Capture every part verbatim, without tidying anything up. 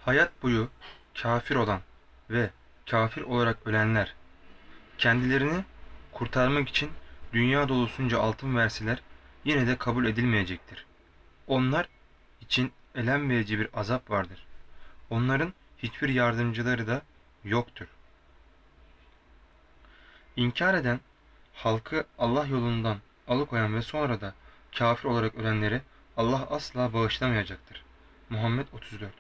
Hayat boyu kafir olan ve kafir olarak ölenler kendilerini kurtarmak için dünya dolusunca altın verseler yine de kabul edilmeyecektir. Onlar için elem verici bir azap vardır. Onların hiçbir yardımcıları da yoktur. İnkar eden, halkı Allah yolundan alıkoyan ve sonra da kafir olarak ölenleri Allah asla bağışlamayacaktır. Muhammed otuz dört.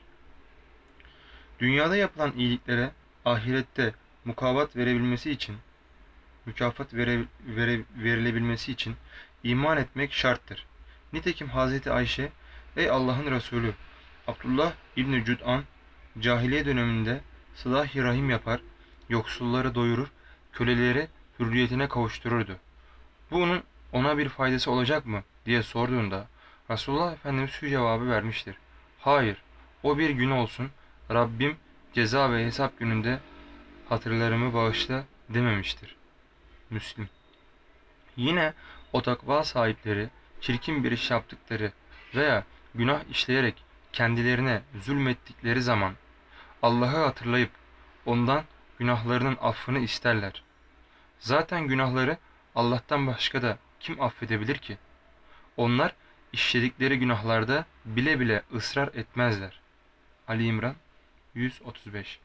Dünyada yapılan iyiliklere ahirette mukavvat verebilmesi için, mükafat vere, vere, verilebilmesi için iman etmek şarttır. Nitekim Hazreti Ayşe, ey Allah'ın Resulü, Abdullah İbni Cud'an cahiliye döneminde sılah-ı rahim yapar, yoksulları doyurur, köleleri hürriyetine kavuştururdu. Bunun ona bir faydası olacak mı diye sorduğunda Resulullah Efendimiz şu cevabı vermiştir. Hayır, o bir gün olsun Rabbim ceza ve hesap gününde hatırlarımı bağışla dememiştir. Müslim. Yine o takva sahipleri çirkin bir iş yaptıkları veya günah işleyerek kendilerine zulmettikleri zaman Allah'ı hatırlayıp ondan günahlarının affını isterler. Zaten günahları Allah'tan başka da kim affedebilir ki? Onlar işledikleri günahlarda bile bile ısrar etmezler. Ali İmran yüz otuz beş.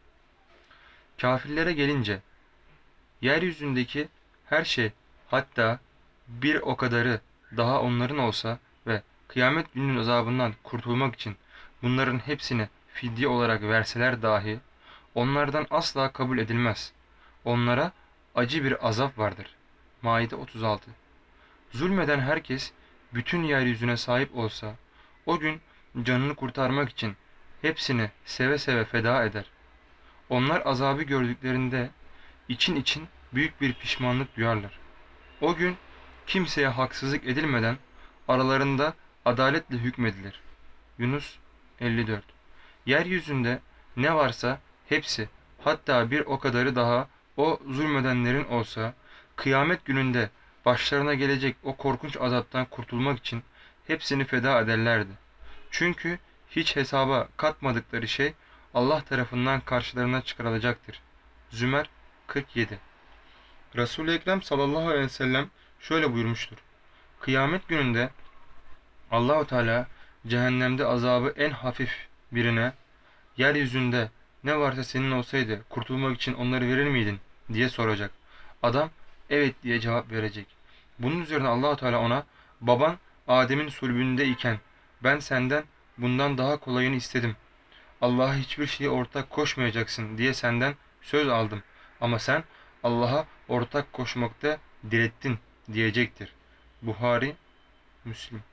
Kafirlere gelince, yeryüzündeki her şey, hatta bir o kadarı daha onların olsa ve kıyamet gününün azabından kurtulmak için bunların hepsini fidye olarak verseler dahi onlardan asla kabul edilmez. Onlara acı bir azap vardır. Maide otuz altı. Zulmeden herkes bütün yeryüzüne sahip olsa o gün canını kurtarmak için hepsini seve seve feda eder. Onlar azabı gördüklerinde için için büyük bir pişmanlık duyarlar. O gün kimseye haksızlık edilmeden aralarında adaletle hükmedilir. Yunus elli dört. Yeryüzünde ne varsa hepsi, hatta bir o kadarı daha o zulmedenlerin olsa, kıyamet gününde başlarına gelecek o korkunç azaptan kurtulmak için hepsini feda ederlerdi. Çünkü hiç hesaba katmadıkları şey Allah tarafından karşılarına çıkarılacaktır. Zümer kırk yedi. Resul-i Ekrem sallallahu aleyhi ve sellem şöyle buyurmuştur. Kıyamet gününde Allahu Teala cehennemde azabı en hafif birine, yeryüzünde ne varsa senin olsaydı kurtulmak için onları verir miydin diye soracak. Adam evet diye cevap verecek. Bunun üzerine Allahu Teala ona, baban Adem'in sulbünde iken ben senden bundan daha kolayını istedim. Allah'a hiçbir şeye ortak koşmayacaksın diye senden söz aldım. Ama sen Allah'a ortak koşmakta direttin diyecektir. Buhari, Müslim.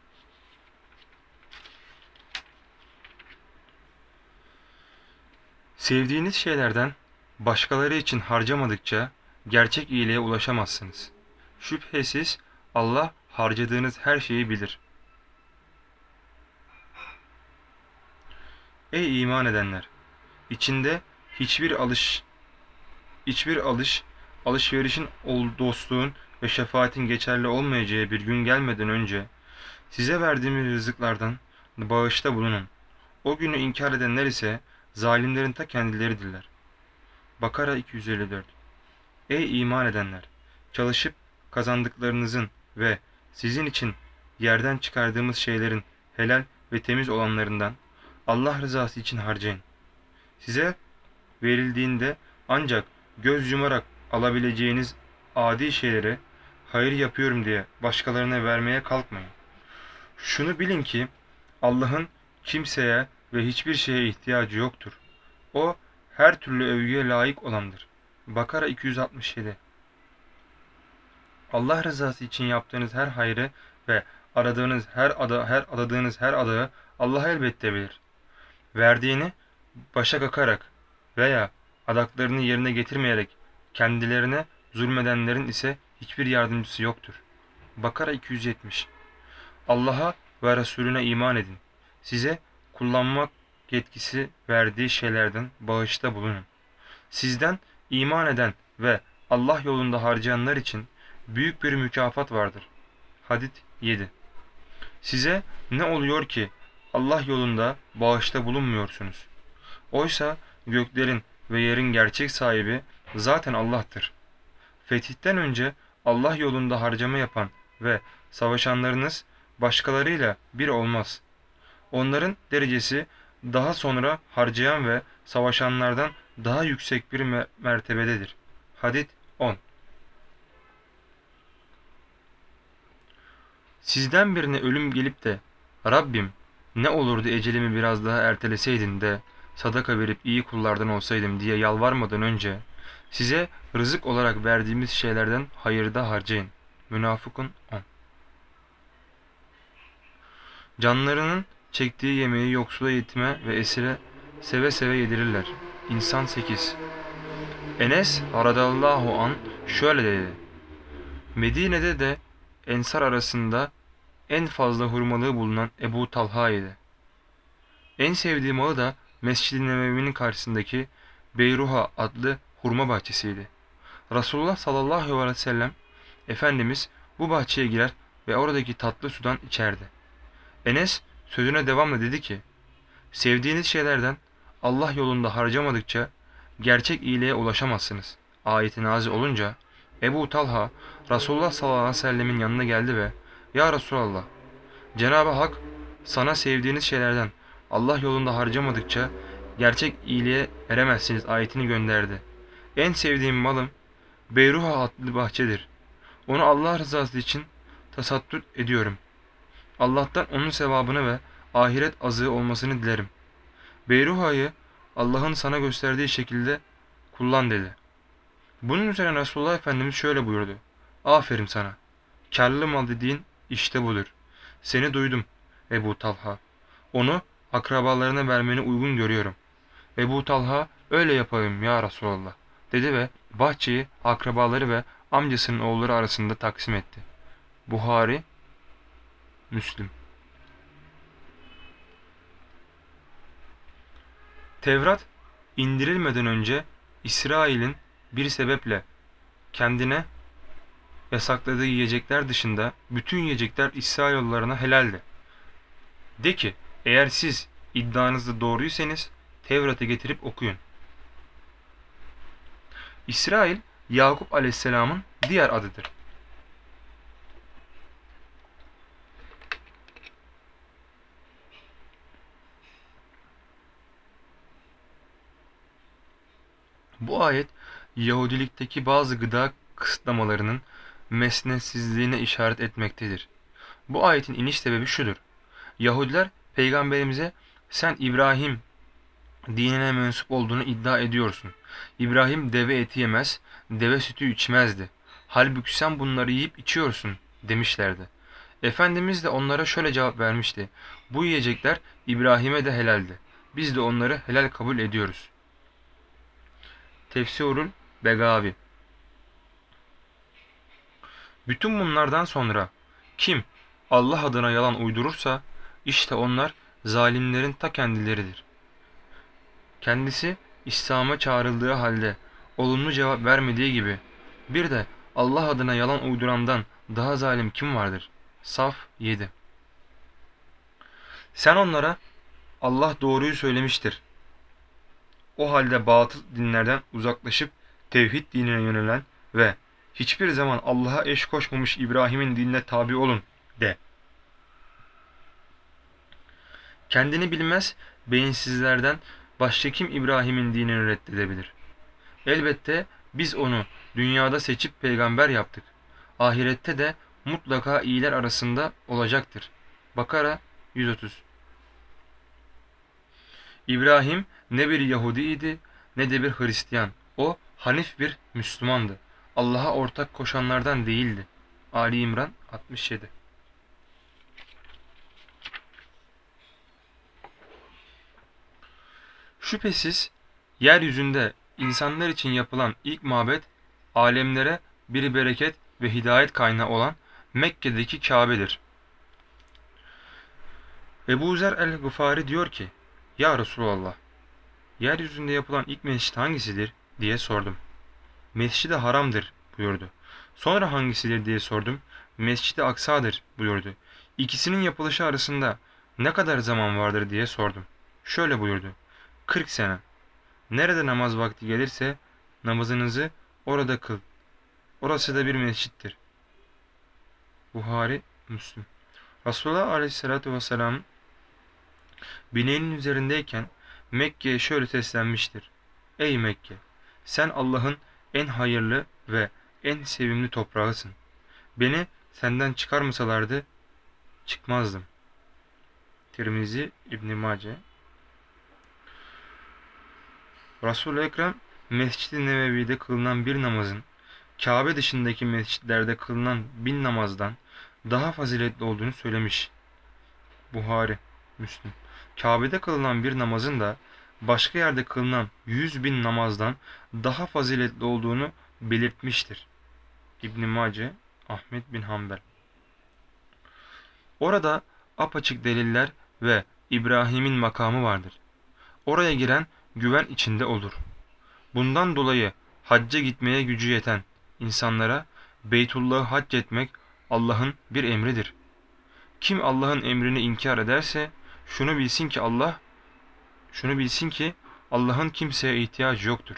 Sevdiğiniz şeylerden başkaları için harcamadıkça gerçek iyiliğe ulaşamazsınız. Şüphesiz Allah harcadığınız her şeyi bilir. Ey iman edenler! İçinde hiçbir alış, hiçbir alış, alışverişin, dostluğun ve şefaatin geçerli olmayacağı bir gün gelmeden önce size verdiğimiz rızıklardan bağışta bulunun. O günü inkar edenler ise zalimlerin ta kendileridirler. Bakara iki yüz elli dört. Ey iman edenler! Çalışıp kazandıklarınızın ve sizin için yerden çıkardığımız şeylerin helal ve temiz olanlarından Allah rızası için harcayın. Size verildiğinde ancak göz yumarak alabileceğiniz adi şeyleri hayır yapıyorum diye başkalarına vermeye kalkmayın. Şunu bilin ki Allah'ın kimseye ve hiçbir şeye ihtiyacı yoktur. O her türlü övgüye layık olandır. Bakara iki yüz altmış yedi. Allah rızası için yaptığınız her hayrı ve aradığınız her ada, her adadığınız her adağı Allah elbette bilir. Verdiğini başa kakarak veya adaklarını yerine getirmeyerek kendilerine zulmedenlerin ise hiçbir yardımcısı yoktur. Bakara iki yüz yetmiş. Allah'a ve Resulüne iman edin. Size kullanmak yetkisi verdiği şeylerden bağışta bulunun. Sizden iman eden ve Allah yolunda harcayanlar için büyük bir mükafat vardır. Hadid yedi. Size ne oluyor ki Allah yolunda bağışta bulunmuyorsunuz? Oysa göklerin ve yerin gerçek sahibi zaten Allah'tır. Fetihten önce Allah yolunda harcama yapan ve savaşanlarınız başkalarıyla bir olmaz. Onların derecesi daha sonra harcayan ve savaşanlardan daha yüksek bir me- mertebededir. Hadid on. Sizden birine ölüm gelip de Rabbim ne olurdu ecelimi biraz daha erteleseydin de sadaka verip iyi kullardan olsaydım diye yalvarmadan önce size rızık olarak verdiğimiz şeylerden hayırda harcayın. Münafıkun on. Canlarının çektiği yemeği yoksula yetime ve esire seve seve yedirirler. İnsan sekiz. Enes radıyallahu an şöyle dedi. Medine'de de Ensar arasında en fazla hurmalığı bulunan Ebu Talha idi. En sevdiği malı da Mescid-i Nebevi'nin karşısındaki Beyruha adlı hurma bahçesiydi. Resulullah sallallahu aleyhi ve sellem Efendimiz bu bahçeye girer ve oradaki tatlı sudan içerdi. Enes sözüne devamla dedi ki, sevdiğiniz şeylerden Allah yolunda harcamadıkça gerçek iyiliğe ulaşamazsınız. Ayeti nazil olunca Ebu Talha Resulullah sallallahu aleyhi ve sellemin yanına geldi ve Ya Resulallah, Cenab-ı Hak sana sevdiğiniz şeylerden Allah yolunda harcamadıkça gerçek iyiliğe eremezsiniz ayetini gönderdi. En sevdiğim malım Beyruha adlı bahçedir. Onu Allah rızası için tasaddut ediyorum. Allah'tan onun sevabını ve ahiret azığı olmasını dilerim. Beyruha'yı Allah'ın sana gösterdiği şekilde kullan dedi. Bunun üzerine Resulullah Efendimiz şöyle buyurdu. Aferin sana. Kârlı mal dediğin işte budur. Seni duydum Ebu Talha. Onu akrabalarına vermeni uygun görüyorum. Ebu Talha öyle yapayım ya Resulallah dedi ve bahçeyi akrabaları ve amcasının oğulları arasında taksim etti. Buhari, Müslim. Tevrat indirilmeden önce İsrail'in bir sebeple kendine yasakladığı yiyecekler dışında bütün yiyecekler İsrailoğullarına helaldi. De ki eğer siz iddianızda doğruysanız Tevrat'ı getirip okuyun. İsrail Yakup Aleyhisselam'ın diğer adıdır. Bu ayet Yahudilikteki bazı gıda kısıtlamalarının mesnetsizliğine işaret etmektedir. Bu ayetin iniş sebebi şudur. Yahudiler peygamberimize sen İbrahim dinine mensup olduğunu iddia ediyorsun. İbrahim deve eti yemez, deve sütü içmezdi. Halbuki sen bunları yiyip içiyorsun demişlerdi. Efendimiz de onlara şöyle cevap vermişti. Bu yiyecekler İbrahim'e de helaldi. Biz de onları helal kabul ediyoruz. Tefsirul Begavi. Bütün bunlardan sonra kim Allah adına yalan uydurursa işte onlar zalimlerin ta kendileridir. Kendisi İslam'a çağrıldığı halde olumlu cevap vermediği gibi bir de Allah adına yalan uydurandan daha zalim kim vardır? Saf yedi. Sen onlara Allah doğruyu söylemiştir. O halde batıl dinlerden uzaklaşıp tevhid dinine yönelen ve hiçbir zaman Allah'a eş koşmamış İbrahim'in dinine tabi olun de. Kendini bilmez beyinsizlerden başka kim İbrahim'in dinini reddedebilir? Elbette biz onu dünyada seçip peygamber yaptık. Ahirette de mutlaka iyiler arasında olacaktır. Bakara yüz otuz. İbrahim ne bir Yahudiydi ne de bir Hristiyan. O hanif bir Müslümandı. Allah'a ortak koşanlardan değildi. Ali İmran altmış yedi. Şüphesiz yeryüzünde insanlar için yapılan ilk mabet, alemlere bir bereket ve hidayet kaynağı olan Mekke'deki Kabe'dir. Ebu Zer el-Gıfari diyor ki, Ya Resulallah, yeryüzünde yapılan ilk mescit hangisidir diye sordum. Mescid-i Haram'dır buyurdu. Sonra hangisidir diye sordum. Mescid-i Aksa'dır buyurdu. İkisinin yapılışı arasında ne kadar zaman vardır diye sordum. Şöyle buyurdu. kırk sene. Nerede namaz vakti gelirse namazınızı orada kıl. Orası da bir mescittir. Buhari, Müslim. Resulullah Aleyhisselatü Vesselam bineğinin üzerindeyken Mekke'ye şöyle seslenmiştir. Ey Mekke! Sen Allah'ın en hayırlı ve en sevimli toprağısın. Beni senden çıkarmasalardı çıkmazdım. Tirmizi, İbn-i Mace. Resul-i Ekrem Mescid-i Nebevi'de kılınan bir namazın Kabe dışındaki mescitlerde kılınan bin namazdan daha faziletli olduğunu söylemiş. Buhari, Müslim. Kabe'de kılınan bir namazın da başka yerde kılınan yüz bin namazdan daha faziletli olduğunu belirtmiştir. İbn-i Mace, Ahmet bin Hanbel. Orada apaçık deliller ve İbrahim'in makamı vardır. Oraya giren güven içinde olur. Bundan dolayı hacca gitmeye gücü yeten insanlara Beytullah'ı hac etmek Allah'ın bir emridir. Kim Allah'ın emrini inkar ederse şunu bilsin ki Allah şunu bilsin ki Allah'ın kimseye ihtiyacı yoktur.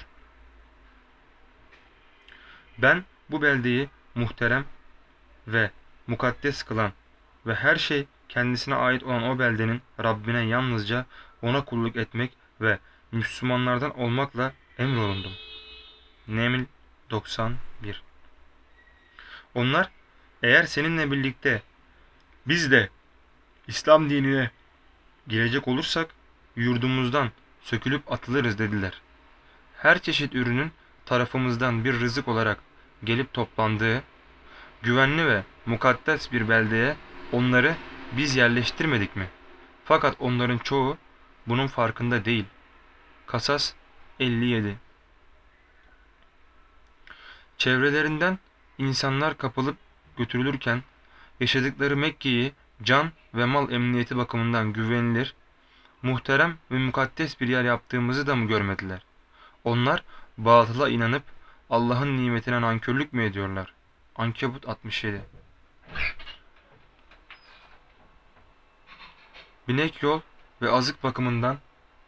Ben bu beldeyi muhterem ve mukaddes kılan ve her şey kendisine ait olan o beldenin Rabbine yalnızca ona kulluk etmek ve Müslümanlardan olmakla emrolundum. Neml doksan bir. Onlar eğer seninle birlikte biz de İslam dinine girecek olursak yurdumuzdan sökülüp atılırız dediler. Her çeşit ürünün tarafımızdan bir rızık olarak gelip toplandığı güvenli ve mukaddes bir beldeye onları biz yerleştirmedik mi? Fakat onların çoğu bunun farkında değil. Kasas elli yedi. Çevrelerinden insanlar kapılıp götürülürken yaşadıkları Mekke'yi can ve mal emniyeti bakımından güvenilir, muhterem ve mukaddes bir yer yaptığımızı da mı görmediler? Onlar batıla inanıp Allah'ın nimetine nankörlük mü ediyorlar? Ankebut altmış yedi. Binek yol ve azık bakımından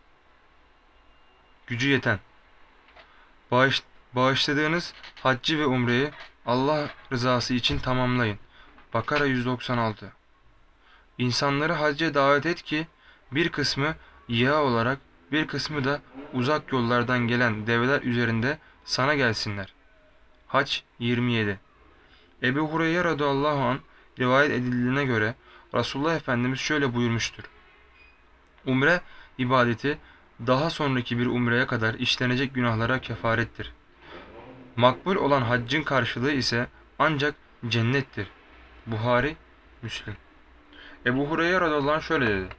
gücü yeten, bağış, bağışladığınız haccı ve umreyi Allah rızası için tamamlayın. Bakara yüz doksan altı. İnsanları hacca davet et ki bir kısmı yağ olarak bir kısmı da uzak yollardan gelen develer üzerinde sana gelsinler. Hac yirmi yedi. Ebu Hureyre radıyallahu anh rivayet edildiğine göre Resulullah Efendimiz şöyle buyurmuştur. Umre ibadeti daha sonraki bir umreye kadar işlenecek günahlara kefarettir. Makbul olan haccın karşılığı ise ancak cennettir. Buhari, Müslim. Ebu Hureyre radıyallahu anh şöyle dedi.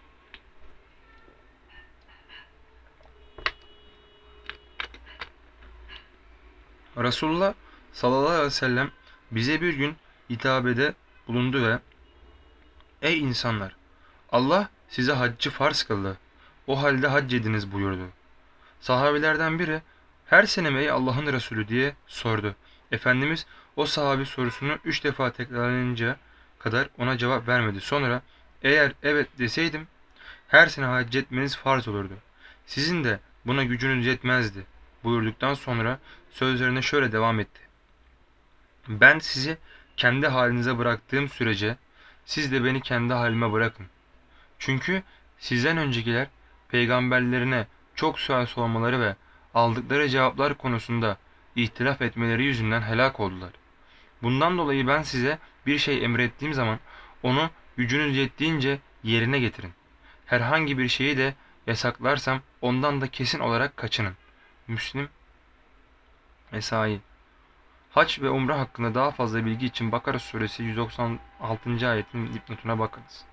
Resulullah sallallahu aleyhi ve sellem bize bir gün hitabede bulundu ve ey insanlar! Allah size haccı farz kıldı. O halde hac ediniz buyurdu. Sahabilerden biri her sene mi ey Allah'ın Resulü diye sordu. Efendimiz o sahabi sorusunu üç defa tekrarlayınca kadar ona cevap vermedi. Sonra eğer evet deseydim her sene hac etmeniz farz olurdu. Sizin de buna gücünüz yetmezdi buyurduktan sonra sözlerine şöyle devam etti. Ben sizi kendi halinize bıraktığım sürece siz de beni kendi halime bırakın. Çünkü sizden öncekiler peygamberlerine çok sual sormaları ve aldıkları cevaplar konusunda ihtilaf etmeleri yüzünden helak oldular. Bundan dolayı ben size bir şey emrettiğim zaman onu gücünüz yettiğince yerine getirin. Herhangi bir şeyi de yasaklarsam ondan da kesin olarak kaçının. Müslim, Esai. Hac ve umre hakkında daha fazla bilgi için Bakara suresi yüz doksan altıncı ayetin dipnotuna bakınız.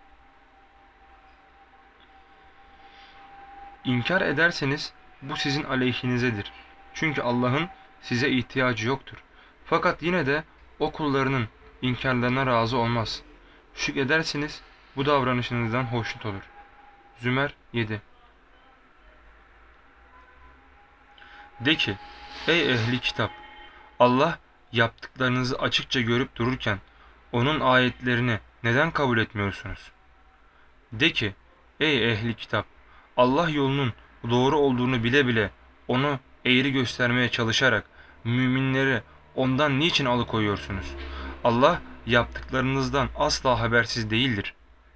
İnkar ederseniz bu sizin aleyhinizedir. Çünkü Allah'ın size ihtiyacı yoktur. Fakat yine de o kullarının inkarlarına razı olmaz. Şükrederseniz bu davranışınızdan hoşnut olur. Zümer yedi. De ki, ey ehli kitap! Allah yaptıklarınızı açıkça görüp dururken onun ayetlerini neden kabul etmiyorsunuz? De ki, ey ehli kitap! Allah yolunun doğru olduğunu bile bile onu eğri göstermeye çalışarak müminleri ondan niçin alıkoyuyorsunuz? Allah yaptıklarınızdan asla habersiz değildir.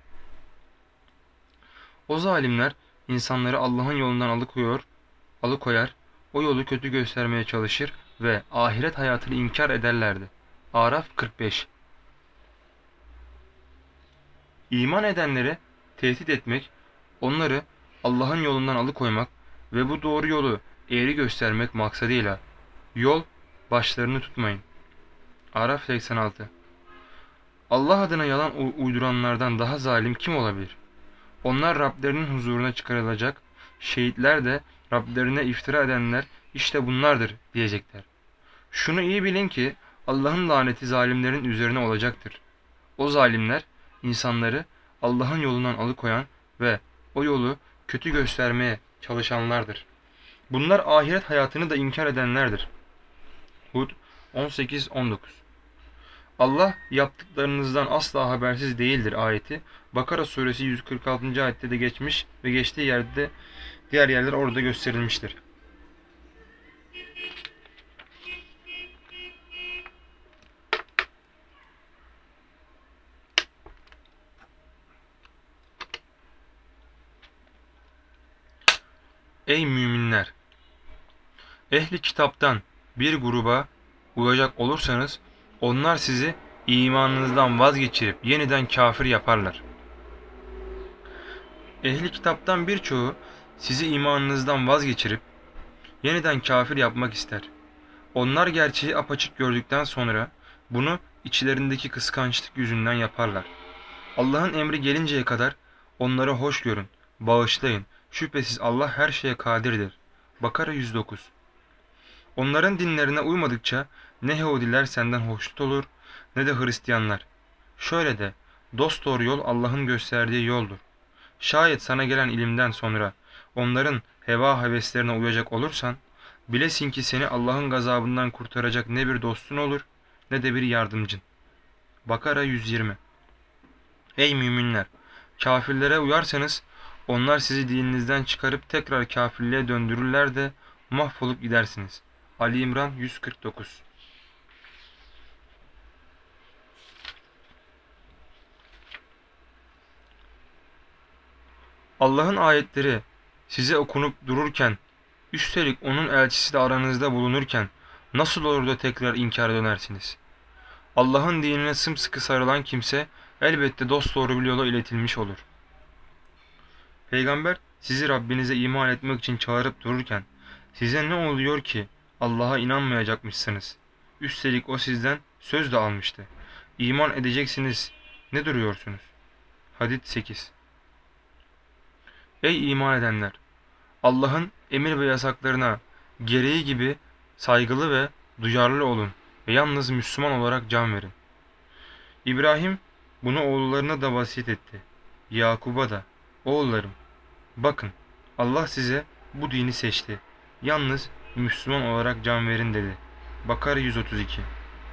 O zalimler insanları Allah'ın yolundan alıkoyuyor, alıkoyar, o yolu kötü göstermeye çalışır ve ahiret hayatını inkar ederlerdi. Araf kırk beş. İman edenleri tehdit etmek, onları Allah'ın yolundan alıkoymak ve bu doğru yolu eğri göstermek maksadıyla yol başlarını tutmayın. Araf seksen altı. Allah adına yalan uyduranlardan daha zalim kim olabilir? Onlar Rablerinin huzuruna çıkarılacak, şehitler de Rablerine iftira edenler işte bunlardır diyecekler. Şunu iyi bilin ki Allah'ın laneti zalimlerin üzerine olacaktır. O zalimler insanları Allah'ın yolundan alıkoyan ve o yolu kötü göstermeye çalışanlardır. Bunlar ahiret hayatını da inkar edenlerdir. Hud on sekiz on dokuz. Allah yaptıklarınızdan asla habersiz değildir ayeti Bakara suresi yüz kırk altıncı ayette de geçmiş ve geçtiği yerde diğer yerler orada gösterilmiştir. Ey müminler! Ehli kitaptan bir gruba uyacak olursanız onlar sizi imanınızdan vazgeçirip yeniden kafir yaparlar. Ehli kitaptan birçoğu sizi imanınızdan vazgeçirip yeniden kafir yapmak ister. Onlar gerçeği apaçık gördükten sonra bunu içlerindeki kıskançlık yüzünden yaparlar. Allah'ın emri gelinceye kadar onları hoş görün, bağışlayın. Şüphesiz Allah her şeye kadirdir. Bakara yüz dokuz. Onların dinlerine uymadıkça ne Yahudiler senden hoşnut olur ne de Hristiyanlar. Şöyle de, dosdoğru yol Allah'ın gösterdiği yoldur. Şayet sana gelen ilimden sonra onların heva heveslerine uyacak olursan, bilesin ki seni Allah'ın gazabından kurtaracak ne bir dostun olur ne de bir yardımcın. Bakara yüz yirmi. Ey müminler! Kafirlere uyarsanız onlar sizi dininizden çıkarıp tekrar kafirliğe döndürürler de mahvolup gidersiniz. Ali İmran yüz kırk dokuz. Allah'ın ayetleri size okunup dururken, üstelik onun elçisi de aranızda bulunurken nasıl olur da tekrar inkara dönersiniz? Allah'ın dinine sımsıkı sarılan kimse elbette dosdoğru bir yola iletilmiş olur. Peygamber sizi Rabbinize iman etmek için çağırıp dururken size ne oluyor ki Allah'a inanmayacakmışsınız? Üstelik o sizden söz de almıştı. İman edeceksiniz. Ne duruyorsunuz? Hadid sekiz. Ey iman edenler! Allah'ın emir ve yasaklarına gereği gibi saygılı ve duyarlı olun ve yalnız Müslüman olarak can verin. İbrahim bunu oğullarına da vasiyet etti. Yakub'a da, oğullarım, bakın Allah size bu dini seçti. Yalnız Müslüman olarak can verin dedi. Bakara yüz otuz iki.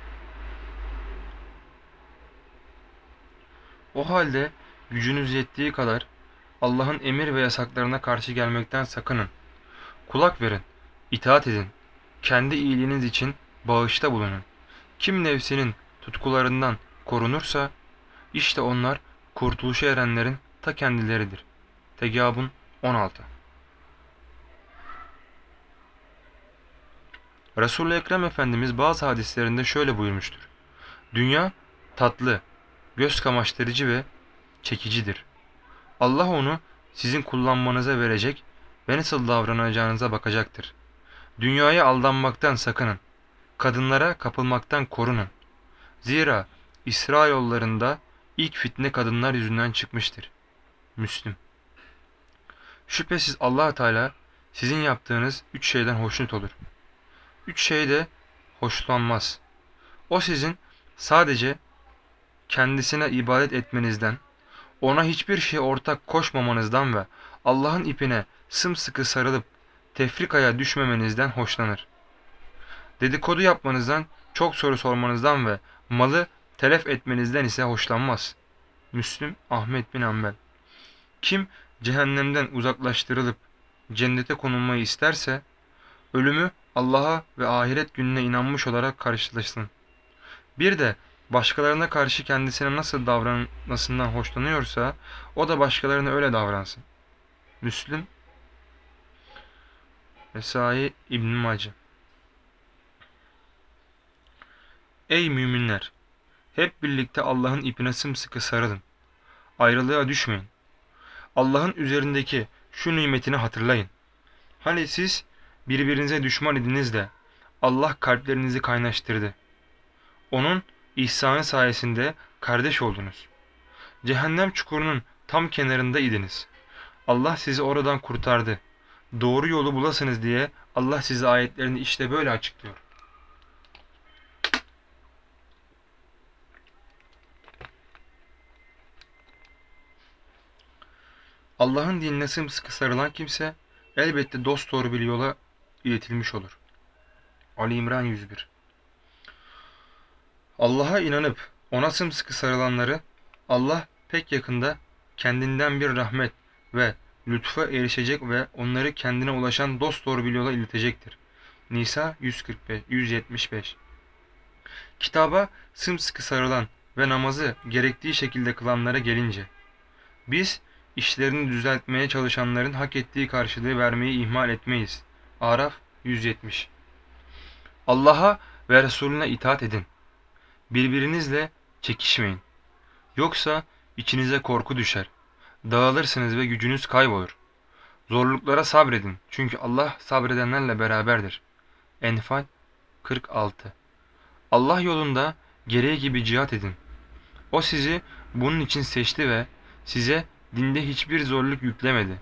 O halde gücünüz yettiği kadar Allah'ın emir ve yasaklarına karşı gelmekten sakının. Kulak verin, itaat edin. Kendi iyiliğiniz için bağışta bulunun. Kim nefsinin tutkularından korunursa, işte onlar kurtuluşa erenlerin ta kendileridir. Tegabun on altı. Resul-i Ekrem Efendimiz bazı hadislerinde şöyle buyurmuştur. Dünya tatlı, göz kamaştırıcı ve çekicidir. Allah onu sizin kullanmanıza verecek ve nasıl davranacağınıza bakacaktır. Dünyaya aldanmaktan sakının. Kadınlara kapılmaktan korunun. Zira İsra yollarında ilk fitne kadınlar yüzünden çıkmıştır. Müslüm. Şüphesiz Allah Teala sizin yaptığınız üç şeyden hoşnut olur. Üç şey de hoşlanmaz. O sizin sadece kendisine ibadet etmenizden, ona hiçbir şey ortak koşmamanızdan ve Allah'ın ipine sımsıkı sarılıp tefrikaya düşmemenizden hoşlanır. Dedikodu yapmanızdan, çok soru sormanızdan ve malı telef etmenizden ise hoşlanmaz. Müslüm Ahmet bin Hanbel. Kim cehennemden uzaklaştırılıp cennete konulmayı isterse, ölümü Allah'a ve ahiret gününe inanmış olarak karşılasın. Bir de başkalarına karşı kendisine nasıl davranmasından hoşlanıyorsa, o da başkalarına öyle davransın. Müslim, Nesai, İbn-i Mace. Ey müminler! Hep birlikte Allah'ın ipine sımsıkı sarılın. Ayrılığa düşmeyin. Allah'ın üzerindeki şu nimetini hatırlayın. Hani siz birbirinize düşman idiniz de Allah kalplerinizi kaynaştırdı. Onun ihsanı sayesinde kardeş oldunuz. Cehennem çukurunun tam kenarında idiniz. Allah sizi oradan kurtardı. Doğru yolu bulasınız diye Allah size ayetlerini işte böyle açıklıyor. Allah'ın dinine sımsıkı sarılan kimse elbette dosdoğru bir yola iletilmiş olur. Ali İmran yüz bir. Allah'a inanıp ona sımsıkı sarılanları Allah pek yakında kendinden bir rahmet ve lütfa erişecek ve onları kendine ulaşan dosdoğru bir yola iletecektir. Nisa yüz kırk beş, yüz yetmiş beş. Kitaba sımsıkı sarılan ve namazı gerektiği şekilde kılanlara gelince, biz işlerini düzeltmeye çalışanların hak ettiği karşılığı vermeyi ihmal etmeyiz. Araf yüz yetmiş. Allah'a ve Resulüne itaat edin. Birbirinizle çekişmeyin. Yoksa içinize korku düşer. Dağılırsınız ve gücünüz kaybolur. Zorluklara sabredin. Çünkü Allah sabredenlerle beraberdir. Enfal kırk altı. Allah yolunda gereği gibi cihat edin. O sizi bunun için seçti ve size dinde hiçbir zorluk yüklemedi.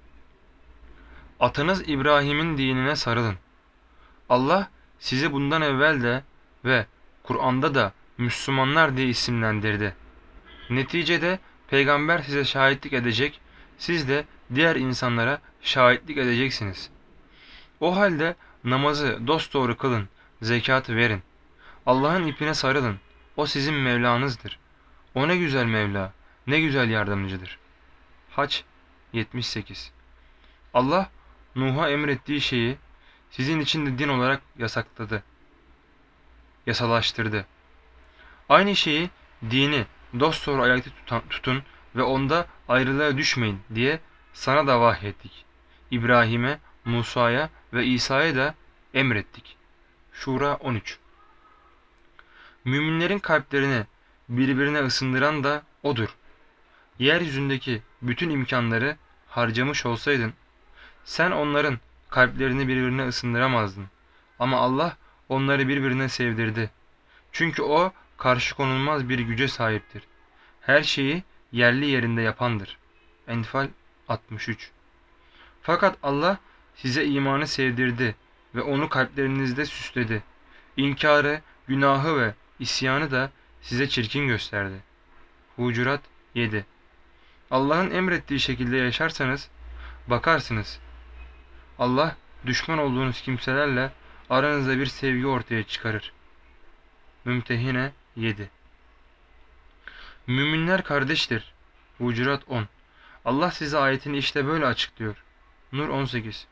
Atanız İbrahim'in dinine sarılın. Allah sizi bundan evvel de ve Kur'an'da da Müslümanlar diye isimlendirdi. Neticede peygamber size şahitlik edecek, siz de diğer insanlara şahitlik edeceksiniz. O halde namazı dosdoğru kılın, zekatı verin. Allah'ın ipine sarılın, o sizin Mevlanızdır. O ne güzel Mevla, ne güzel yardımcıdır. Haç yetmiş sekiz. Allah Nuh'a emrettiği şeyi sizin için de din olarak yasakladı, yasalaştırdı. Aynı şeyi, dini dosdoğru ayakta tutun ve onda ayrılığa düşmeyin diye sana da vahyettik. İbrahim'e, Musa'ya ve İsa'ya da emrettik. Şura on üç. Müminlerin kalplerini birbirine ısındıran da O'dur. Yeryüzündeki bütün imkanları harcamış olsaydın, sen onların kalplerini birbirine ısındıramazdın. Ama Allah onları birbirine sevdirdi. Çünkü O karşı konulmaz bir güce sahiptir. Her şeyi yerli yerinde yapandır. Enfal altmış üç. Fakat Allah size imanı sevdirdi ve onu kalplerinizde süsledi. İnkarı, günahı ve isyanı da size çirkin gösterdi. Hucurat yedi. Allah'ın emrettiği şekilde yaşarsanız bakarsınız. Allah düşman olduğunuz kimselerle aranızda bir sevgi ortaya çıkarır. Mümtehine yedi. Müminler kardeştir. Hucurat on. Allah size ayetini işte böyle açıklıyor. Nur on sekiz.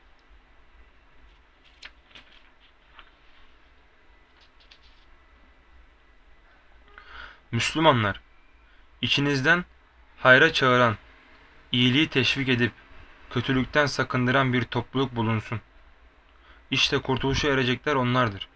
Müslümanlar, içinizden hayra çağıran, iyiliği teşvik edip kötülükten sakındıran bir topluluk bulunsun. İşte kurtuluşa erecekler onlardır.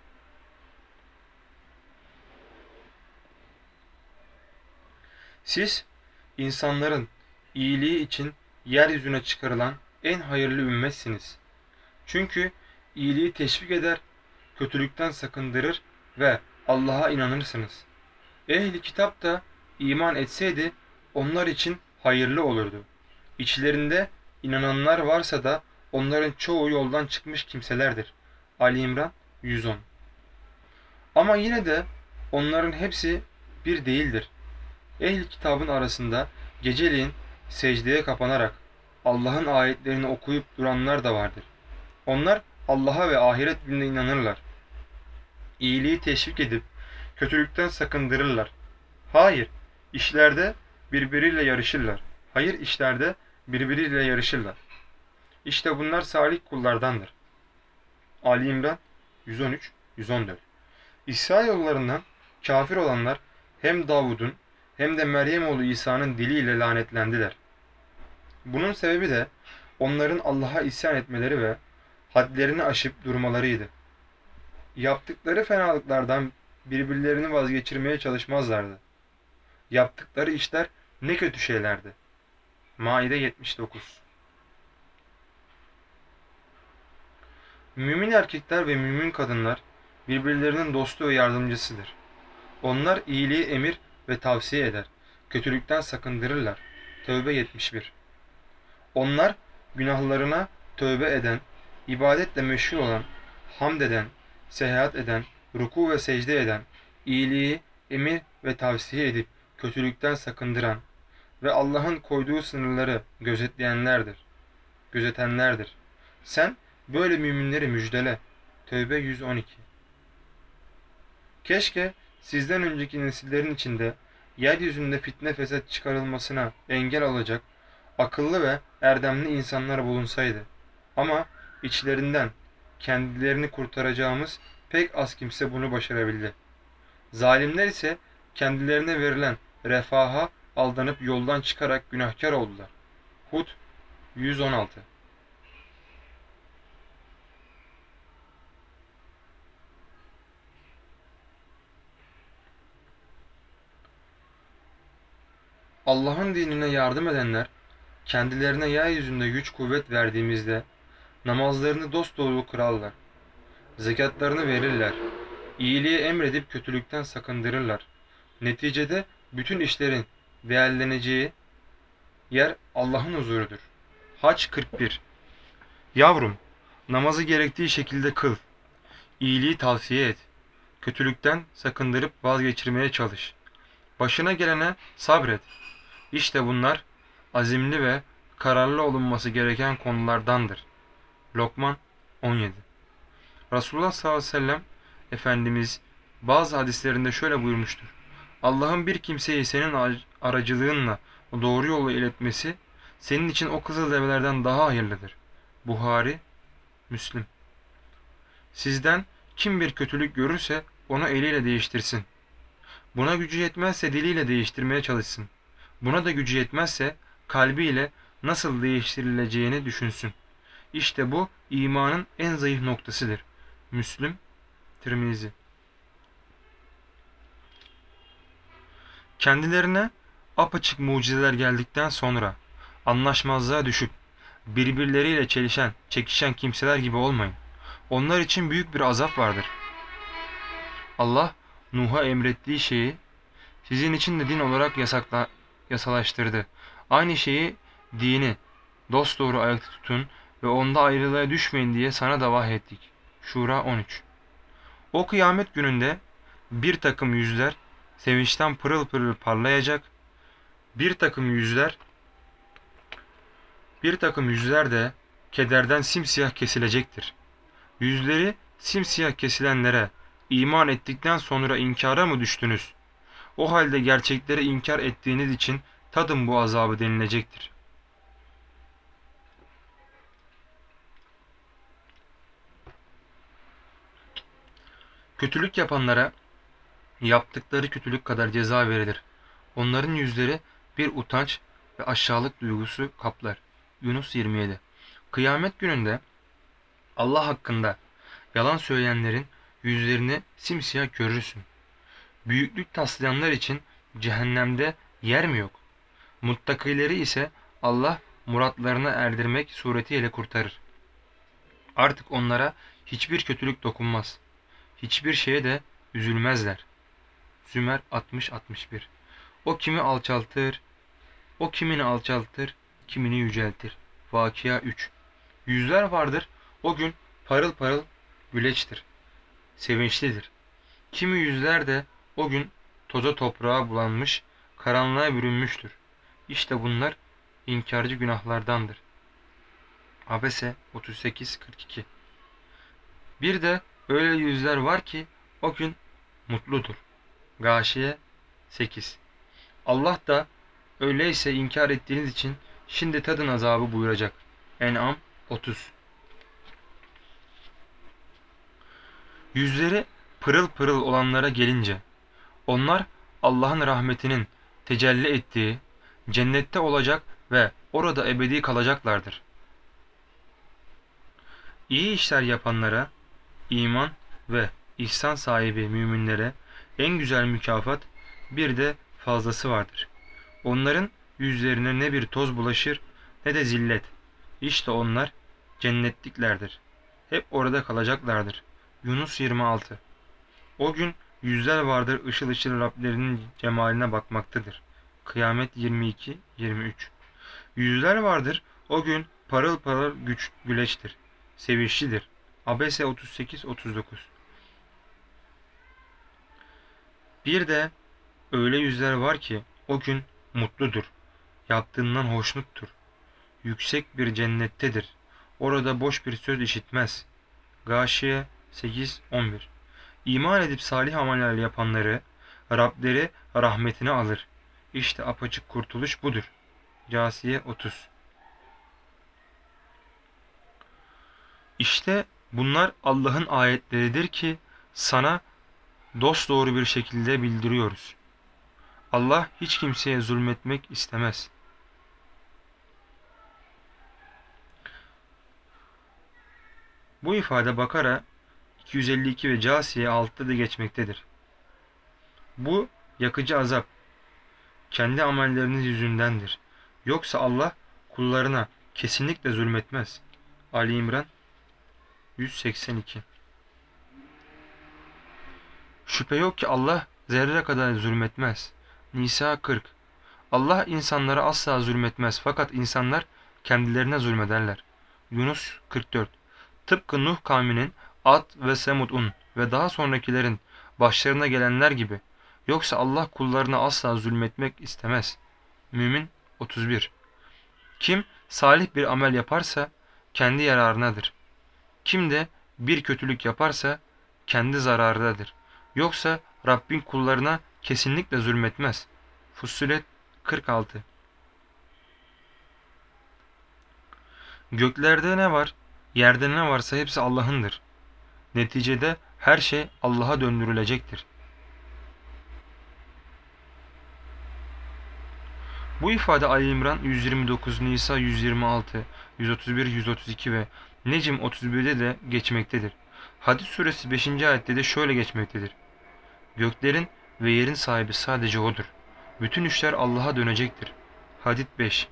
Siz, insanların iyiliği için yeryüzüne çıkarılan en hayırlı ümmetsiniz. Çünkü iyiliği teşvik eder, kötülükten sakındırır ve Allah'a inanırsınız. Ehli kitap da iman etseydi onlar için hayırlı olurdu. İçlerinde inananlar varsa da onların çoğu yoldan çıkmış kimselerdir. Ali İmran yüz on. Ama yine de onların hepsi bir değildir. Ehl-i kitabın arasında geceleyin secdeye kapanarak Allah'ın ayetlerini okuyup duranlar da vardır. Onlar Allah'a ve ahiret gününe inanırlar. İyiliği teşvik edip kötülükten sakındırırlar. Hayır, işlerde birbiriyle yarışırlar. Hayır, işlerde birbiriyle yarışırlar. İşte bunlar salih kullardandır. Ali İmran yüz on üç yüz on dört. İsrailoğullarından kafir olanlar hem Davud'un hem de Meryem oğlu İsa'nın diliyle lanetlendiler. Bunun sebebi de onların Allah'a isyan etmeleri ve hadlerini aşıp durmalarıydı. Yaptıkları fenalıklardan birbirlerini vazgeçirmeye çalışmazlardı. Yaptıkları işler ne kötü şeylerdi. Maide yetmiş dokuz. Mümin erkekler ve mümin kadınlar birbirlerinin dostu ve yardımcısıdır. Onlar iyiliği emir ve tavsiye eder. Kötülükten sakındırırlar. Tevbe yetmiş bir. Onlar günahlarına tövbe eden, ibadetle meşgul olan, hamd eden, seyahat eden, ruku ve secde eden, iyiliği emir ve tavsiye edip kötülükten sakındıran ve Allah'ın koyduğu sınırları gözetleyenlerdir, gözetenlerdir. Sen böyle müminleri müjdele. Tevbe yüz on iki. Keşke sizden önceki nesillerin içinde yeryüzünde fitne fesat çıkarılmasına engel olacak akıllı ve erdemli insanlar bulunsaydı. Ama içlerinden kendilerini kurtaracağımız pek az kimse bunu başarabildi. Zalimler ise kendilerine verilen refaha aldanıp yoldan çıkarak günahkar oldular. Hud yüz on altı. Allah'ın dinine yardım edenler, kendilerine yeryüzünde güç kuvvet verdiğimizde namazlarını dosdoğru kırarlar, zekatlarını verirler, iyiliği emredip kötülükten sakındırırlar. Neticede bütün işlerin değerleneceği yer Allah'ın huzurudur. Haç kırk bir. Yavrum, namazı gerektiği şekilde kıl, iyiliği tavsiye et, kötülükten sakındırıp vazgeçirmeye çalış. Başına gelene sabret. İşte bunlar azimli ve kararlı olunması gereken konulardandır. Lokman on yedi. Resulullah sallallahu aleyhi ve sellem Efendimiz bazı hadislerinde şöyle buyurmuştur. Allah'ın bir kimseyi senin aracılığınla doğru yola iletmesi senin için o kızıl develerden daha hayırlıdır. Buhari, Müslim. Sizden kim bir kötülük görürse onu eliyle değiştirsin. Buna gücü yetmezse diliyle değiştirmeye çalışsın. Buna da gücü yetmezse kalbiyle nasıl değiştirileceğini düşünsün. İşte bu imanın en zayıf noktasıdır. Müslim, Tirmizi. Kendilerine apaçık mucizeler geldikten sonra anlaşmazlığa düşüp birbirleriyle çelişen, çekişen kimseler gibi olmayın. Onlar için büyük bir azap vardır. Allah Nuh'a emrettiği şeyi sizin için de din olarak yasakla, yasalaştırdı. Aynı şeyi dini dosdoğru ayakta tutun ve onda ayrılığa düşmeyin diye sana da vahyettik. Şura on üç. O kıyamet gününde bir takım yüzler sevinçten pırıl pırıl parlayacak, bir takım yüzler bir takım yüzler de kederden simsiyah kesilecektir. Yüzleri simsiyah kesilenlere iman ettikten sonra inkara mı düştünüz? O halde gerçekleri inkar ettiğiniz için tadın bu azabı denilecektir. Kötülük yapanlara yaptıkları kötülük kadar ceza verilir. Onların yüzleri bir utanç ve aşağılık duygusu kaplar. Yunus yirmi yedi. Kıyamet gününde Allah hakkında yalan söyleyenlerin yüzlerini simsiyah görürsün. Büyüklük taslayanlar için cehennemde yer mi yok? Muttakileri ise Allah muratlarına erdirmek suretiyle kurtarır. Artık onlara hiçbir kötülük dokunmaz. Hiçbir şeye de üzülmezler. Zümer altmış altmış bir. O kimi alçaltır, o kimini alçaltır, kimini yüceltir. Vakıa üç. Yüzler vardır, o gün parıl parıl güleçtir, sevinçlidir. Kimi yüzler de o gün toza toprağa bulanmış, karanlığa bürünmüştür. İşte bunlar inkarcı günahlardandır. Abese otuz sekiz kırk iki. Bir de öyle yüzler var ki o gün mutludur. Gâşiye sekiz. Allah da öyleyse inkar ettiğiniz için Şimdi tadın azabı buyuracak. En'am otuz. Yüzleri pırıl pırıl olanlara gelince, onlar Allah'ın rahmetinin tecelli ettiği cennette olacak ve orada ebedi kalacaklardır. İyi işler yapanlara, iman ve ihsan sahibi müminlere en güzel mükafat, bir de fazlası vardır. Onların yüzlerine ne bir toz bulaşır ne de zillet. İşte onlar cennetliklerdir. Hep orada kalacaklardır. Yunus yirmi altı. O gün yüzler vardır ışıl ışıl Rablerinin cemaline bakmaktadır. Kıyamet yirmi iki yirmi üç. Yüzler vardır o gün parıl parıl güç güleçtir. Sevinçlidir. Abese otuz sekiz otuz dokuz. Bir de öyle yüzler var ki o gün mutludur. Yaptığından hoşnuttur. Yüksek bir cennettedir. Orada boş bir söz işitmez. Gâşiye sekiz on bir. İman edip salih ameller yapanları Rableri rahmetine alır. İşte apaçık kurtuluş budur. Câsiye otuz. İşte bunlar Allah'ın ayetleridir ki sana dosdoğru bir şekilde bildiriyoruz. Allah hiç kimseye zulmetmek istemez. Bu ifade Bakara iki yüz elli iki ve Câsiye altıda da geçmektedir. Bu yakıcı azap kendi amelleriniz yüzündendir. Yoksa Allah kullarına kesinlikle zulmetmez. Ali İmran yüz seksen iki. Şüphe yok ki Allah zerre kadar zulmetmez. Nisa kırk. Allah insanlara asla zulmetmez fakat insanlar kendilerine zulmederler. Yunus kırk dört. Tıpkı Nuh kavminin Ad ve Semud'un ve daha sonrakilerin başlarına gelenler gibi. Yoksa Allah kullarına asla zulmetmek istemez. Mümin otuz bir. Kim salih bir amel yaparsa kendi yararınadır. Kim de bir kötülük yaparsa kendi zararıdadır. Yoksa Rabbin kullarına kesinlikle zulmetmez. Fussilet kırk altı. Göklerde ne var, yerde ne varsa hepsi Allah'ındır. Neticede her şey Allah'a döndürülecektir. Bu ifade Ali İmran yüz yirmi dokuz, Nisa yüz yirmi altı, yüz otuz bir, yüz otuz iki ve Necm otuz birde de geçmektedir. Hadid suresi beşinci ayette de şöyle geçmektedir. Göklerin ve yerin sahibi sadece O'dur. Bütün işler Allah'a dönecektir. Hadid beş.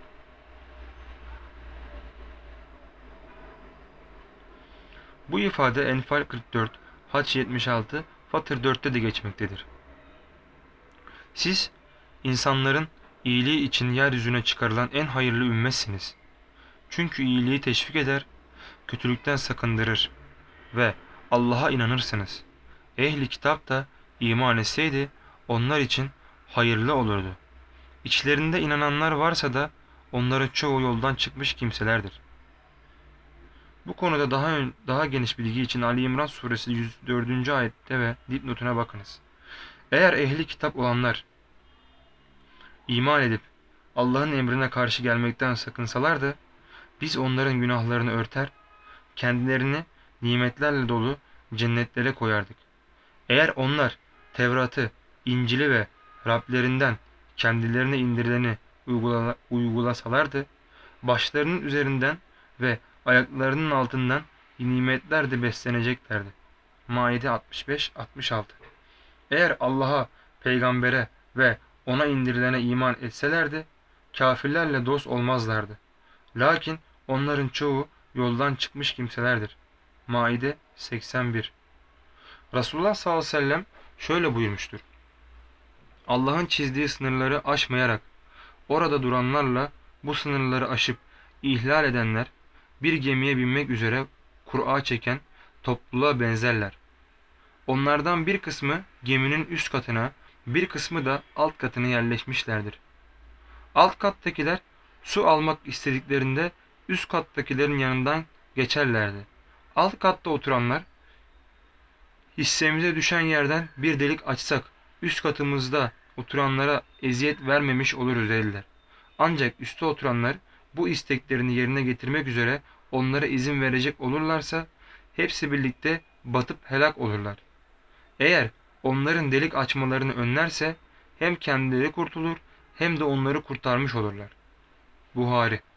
Bu ifade Enfal kırk dört, Haç yetmiş altı, Fatır dörtte de geçmektedir. Siz insanların iyiliği için yeryüzüne çıkarılan en hayırlı ümmetsiniz. Çünkü iyiliği teşvik eder, kötülükten sakındırır ve Allah'a inanırsınız. Ehli kitap da iman etseydi onlar için hayırlı olurdu. İçlerinde inananlar varsa da onların çoğu yoldan çıkmış kimselerdir. Bu konuda daha ön, daha geniş bilgi için Ali İmran suresi yüz dördüncü ayette ve dipnotuna bakınız. Eğer ehli kitap olanlar iman edip Allah'ın emrine karşı gelmekten sakınsalardı, biz onların günahlarını örter, kendilerini nimetlerle dolu cennetlere koyardık. Eğer onlar Tevrat'ı, İncil'i ve Rablerinden kendilerine indirileni uygula, uygulasalardı, başlarının üzerinden ve ayaklarının altından nimetler de besleneceklerdi. Maide altmış beş altmış altı. Eğer Allah'a, peygambere ve ona indirilene iman etselerdi, kafirlerle dost olmazlardı. Lakin onların çoğu yoldan çıkmış kimselerdir. Maide seksen bir. Resulullah sallallahu aleyhi ve sellem şöyle buyurmuştur. Allah'ın çizdiği sınırları aşmayarak orada duranlarla bu sınırları aşıp ihlal edenler bir gemiye binmek üzere Kur'a çeken topluluğa benzerler. Onlardan bir kısmı geminin üst katına, bir kısmı da alt katına yerleşmişlerdir. Alt kattakiler su almak istediklerinde üst kattakilerin yanından geçerlerdi. Alt katta oturanlar hissemize düşen yerden bir delik açsak üst katımızda oturanlara eziyet vermemiş oluruz dediler. Ancak üstte oturanlar bu isteklerini yerine getirmek üzere onlara izin verecek olurlarsa hepsi birlikte batıp helak olurlar. Eğer onların delik açmalarını önlerse hem kendileri kurtulur hem de onları kurtarmış olurlar. Buhari